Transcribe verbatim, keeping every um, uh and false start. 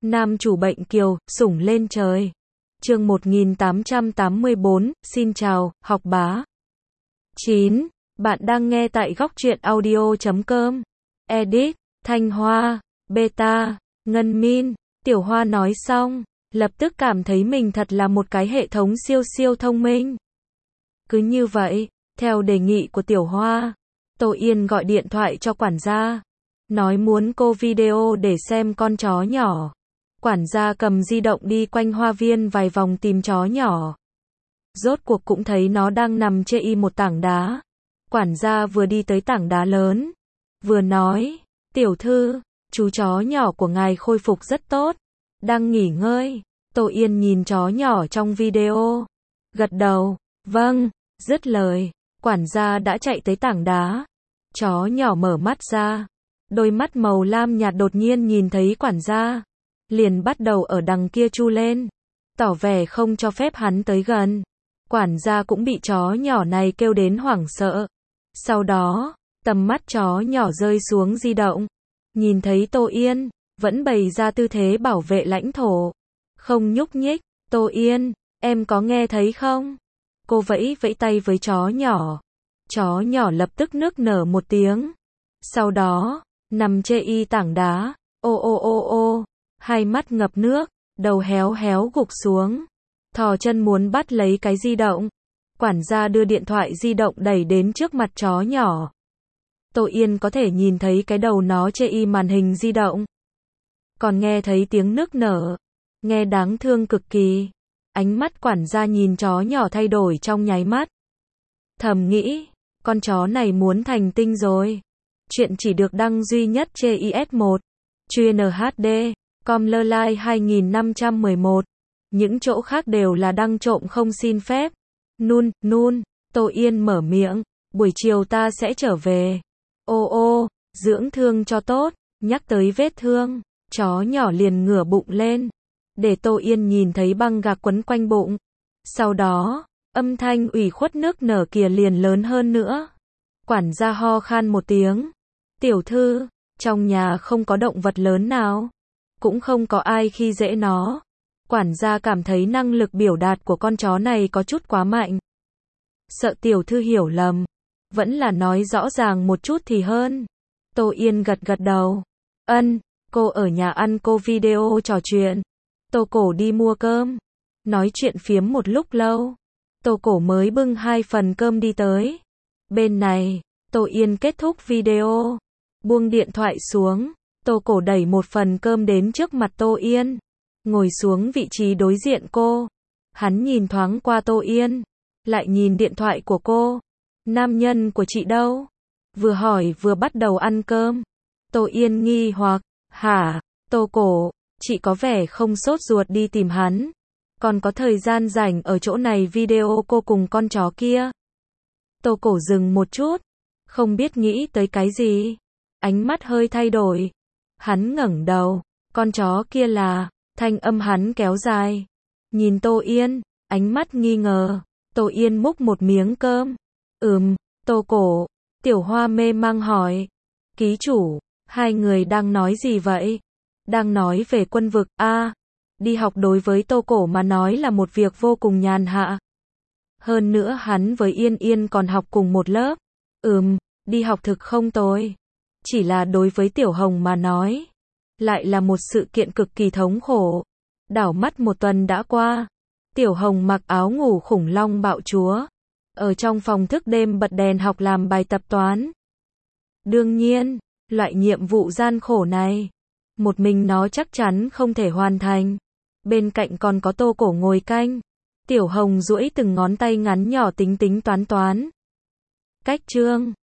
Nam chủ bệnh kiều, sủng lên trời. Chương một nghìn tám trăm tám mươi tư, xin chào, học bá. chín. Bạn đang nghe tại góc truyện audio chấm com. Edit, Thanh Hoa, Beta, Ngân Min. Tiểu Hoa nói xong, lập tức cảm thấy mình thật là một cái hệ thống siêu siêu thông minh. Cứ như vậy, theo đề nghị của Tiểu Hoa, Tô Yên gọi điện thoại cho quản gia, nói muốn cô video để xem con chó nhỏ. Quản gia cầm di động đi quanh hoa viên vài vòng tìm chó nhỏ. Rốt cuộc cũng thấy nó đang nằm chê y một tảng đá. Quản gia vừa đi tới tảng đá lớn, vừa nói, tiểu thư, chú chó nhỏ của ngài khôi phục rất tốt, đang nghỉ ngơi. Tô Yên nhìn chó nhỏ trong video, gật đầu, vâng, dứt lời, quản gia đã chạy tới tảng đá. Chó nhỏ mở mắt ra, đôi mắt màu lam nhạt đột nhiên nhìn thấy quản gia, liền bắt đầu ở đằng kia chu lên, tỏ vẻ không cho phép hắn tới gần. Quản gia cũng bị chó nhỏ này kêu đến hoảng sợ. Sau đó, tầm mắt chó nhỏ rơi xuống di động, nhìn thấy Tô Yên, vẫn bày ra tư thế bảo vệ lãnh thổ, không nhúc nhích. Tô Yên, em có nghe thấy không? Cô vẫy vẫy tay với chó nhỏ. Chó nhỏ lập tức nức nở một tiếng. Sau đó, nằm chê y tảng đá, ô ô ô ô, hai mắt ngập nước, đầu héo héo gục xuống, thò chân muốn bắt lấy cái di động. Quản gia đưa điện thoại di động đẩy đến trước mặt chó nhỏ. Tô Yên có thể nhìn thấy cái đầu nó chê y màn hình di động, còn nghe thấy tiếng nức nở, nghe đáng thương cực kỳ. Ánh mắt quản gia nhìn chó nhỏ thay đổi trong nháy mắt. Thầm nghĩ, con chó này muốn thành tinh rồi. Chuyện chỉ được đăng duy nhất trên i ét một, chuyên hát đê, com lơ lai hai nghìn năm trăm mười một. Những chỗ khác đều là đăng trộm không xin phép. Nun, nun, Tô Yên mở miệng, buổi chiều ta sẽ trở về. Ô ô, dưỡng thương cho tốt. Nhắc tới vết thương, chó nhỏ liền ngửa bụng lên, để Tô Yên nhìn thấy băng gạc quấn quanh bụng. Sau đó, âm thanh ủy khuất nước nở kia liền lớn hơn nữa. Quản gia ho khan một tiếng. Tiểu thư, trong nhà không có động vật lớn nào, cũng không có ai khi dễ nó. Quản gia cảm thấy năng lực biểu đạt của con chó này có chút quá mạnh. Sợ tiểu thư hiểu lầm, vẫn là nói rõ ràng một chút thì hơn. Tô Yên gật gật đầu. Ân, cô ở nhà ăn, cô video trò chuyện. Tô Cổ đi mua cơm, nói chuyện phiếm một lúc lâu. Tô Cổ mới bưng hai phần cơm đi tới. Bên này, Tô Yên kết thúc video, buông điện thoại xuống. Tô Cổ đẩy một phần cơm đến trước mặt Tô Yên, ngồi xuống vị trí đối diện cô. Hắn nhìn thoáng qua Tô Yên, lại nhìn điện thoại của cô. Nam nhân của chị đâu? Vừa hỏi vừa bắt đầu ăn cơm. Tô Yên nghi hoặc, hả? Tô Cổ, chị có vẻ không sốt ruột đi tìm hắn, còn có thời gian rảnh ở chỗ này video cô cùng con chó kia. Tô Cổ dừng một chút, không biết nghĩ tới cái gì, ánh mắt hơi thay đổi. Hắn ngẩng đầu, con chó kia là, thanh âm hắn kéo dài, nhìn Tô Yên, ánh mắt nghi ngờ. Tô Yên múc một miếng cơm. Ừm, Tô Cổ. Tiểu Hoa mê mang hỏi, ký chủ, hai người đang nói gì vậy? Đang nói về quân vực. A, à, đi học đối với Tô Cổ mà nói là một việc vô cùng nhàn hạ. Hơn nữa hắn với Yên Yên còn học cùng một lớp. Ừm, đi học thực không tồi. Chỉ là đối với Tiểu Hồng mà nói, lại là một sự kiện cực kỳ thống khổ. Đảo mắt một tuần đã qua. Tiểu Hồng mặc áo ngủ khủng long bạo chúa, ở trong phòng thức đêm bật đèn học làm bài tập toán. Đương nhiên, loại nhiệm vụ gian khổ này, một mình nó chắc chắn không thể hoàn thành. Bên cạnh còn có Tô Cổ ngồi canh. Tiểu Hồng duỗi từng ngón tay ngắn nhỏ tính tính toán toán. Cách chương